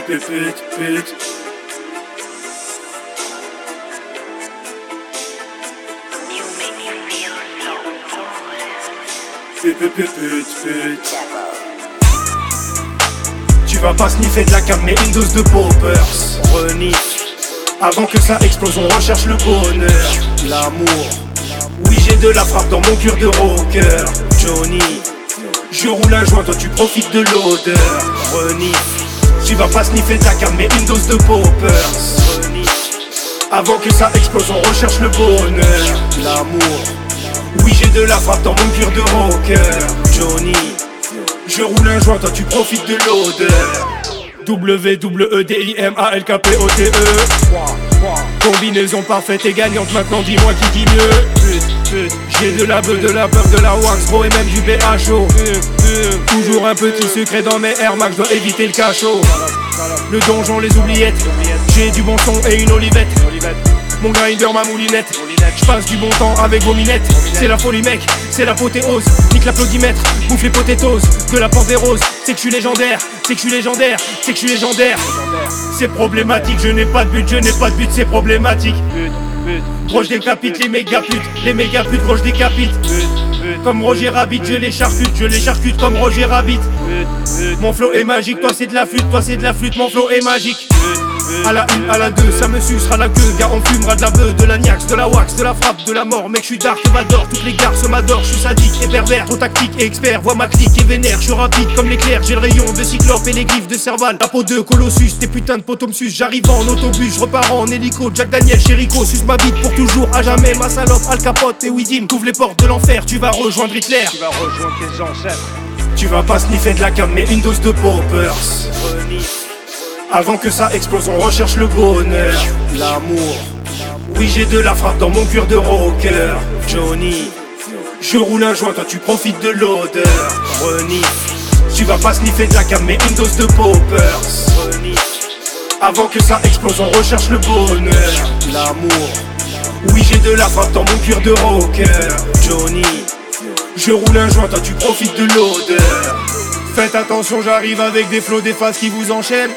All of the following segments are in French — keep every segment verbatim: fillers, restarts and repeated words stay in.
pute, pute, pute. Pute, pute, pute, pute. Tu vas pas sniffer de la cam mais une dose de poppers. Renifle. Avant que ça explose on recherche le bonheur. L'amour. Oui j'ai de la frappe dans mon cœur de rocker. Johnny. Je roule un joint, toi tu profites de l'odeur. Renifle. Tu vas pas sniffer de la cam mais une dose de poppers. Renifle. Avant que ça explose on recherche le bonheur. L'amour. Oui j'ai de la frappe dans mon cœur de rocker. Johnny. Je roule un joint, toi tu profites de l'odeur. W W E D I M A L K P O T E. Combinaison parfaite et gagnante, maintenant dis-moi qui dit mieux. J'ai de la beuh, de la peur, de la wax pro et même du B H O. Toujours un petit secret dans mes Air Max, je dois éviter le cachot. Le donjon, les oubliettes. J'ai du bon son et une olivette. Mon grinder, ma moulinette. J'passe du bon temps avec vos minettes. C'est la folie mec, c'est l'apothéose. Nique l'applaudimètre, bouffe les potatoes. De la porte des roses, c'est que je suis légendaire. C'est que je suis légendaire, c'est que je suis légendaire. C'est problématique, je n'ai pas de but, je n'ai pas de but, c'est problématique. Gros je décapite les méga putes, les méga putes, gros je décapite. Comme Roger Rabbit, je les charcute, je les charcute comme Roger Rabbit. Mon flow est magique, toi c'est de la flûte, toi c'est de la flûte, mon flow est magique. À la une, à la deux, ça me sucera la queue. Car on fumera de la beuh, de la niax, de la wax, de la frappe, de la mort. Mec, je suis dark, Vador, toutes les garces m'adorent. Je suis sadique et pervers, trop tactique et expert. Vois ma clique et vénère, je suis rapide comme l'éclair. J'ai le rayon de Cyclope et les griffes de Serval. La peau de Colossus, tes putains de potomsus. J'arrive en autobus, je repars en hélico. Jack Daniel, Chérico, suce ma bite pour toujours, à jamais. Ma salope, Al Capote et Widim. T'ouvres les portes de l'enfer, tu vas rejoindre Hitler. Tu vas rejoindre tes ancêtres. Tu vas pas sniffer de la cam mais une dose de poppers. Avant que ça explose, on recherche le bonheur. L'amour. Oui j'ai de la frappe dans mon cœur de rocker. Johnny. Je roule un joint, toi tu profites de l'odeur. Renifle. Tu vas pas sniffer de la cam mais une dose de poppers. Renifle. Avant que ça explose, on recherche le bonheur. L'amour. Oui j'ai de la frappe dans mon cœur de rocker. Johnny. Je roule un joint, toi tu profites de l'odeur. Faites attention, j'arrive avec des flots, des phases qui vous enchaînent.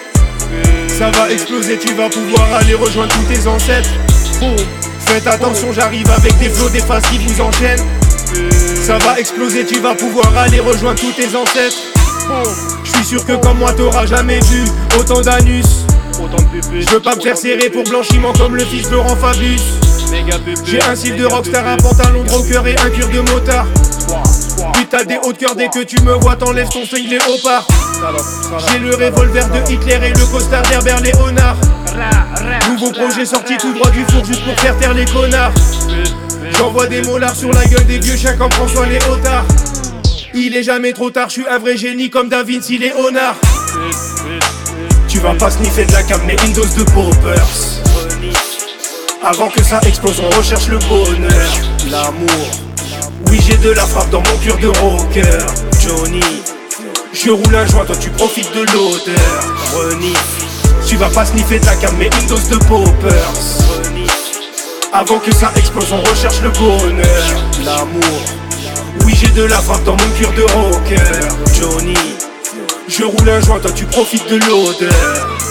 Ça va exploser, tu vas pouvoir aller rejoindre tous tes ancêtres. Faites attention, j'arrive avec des flots, des phases qui vous enchaînent. Ça va exploser, tu vas pouvoir aller rejoindre tous tes ancêtres. Je suis sûr que comme moi t'auras jamais vu autant d'anus. Je veux pas me faire serrer pour blanchiment comme le fils de Laurent Fabius. J'ai un style de rockstar, un pantalon de rocker et un cure de motard. Puis t'as des hauts de cœur, dès que tu me vois t'enlèves ton string léopard. J'ai le revolver de Hitler et le costard d'Herbert Léonard. Nouveau projet sorti tout droit du four juste pour faire taire les connards. J'envoie des molars sur la gueule des vieux chiens comme François Léotard. Il est jamais trop tard, je suis un vrai génie comme Da Vinci Léonard. Tu vas pas sniffer de la cam mais une dose de poppers. Avant que ça explose, on recherche le bonheur. L'amour. Oui j'ai de la frappe dans mon cœur de rocker. Johnny. Je roule un joint, toi tu profites de l'odeur. Renifle. Tu vas pas sniffer de la cam mais une dose de poppers. Renifle. Avant que ça explose, on recherche le bonheur. L'amour. Oui j'ai de la frappe dans mon cœur de rocker. Johnny. Je roule un joint, toi tu profites de l'odeur.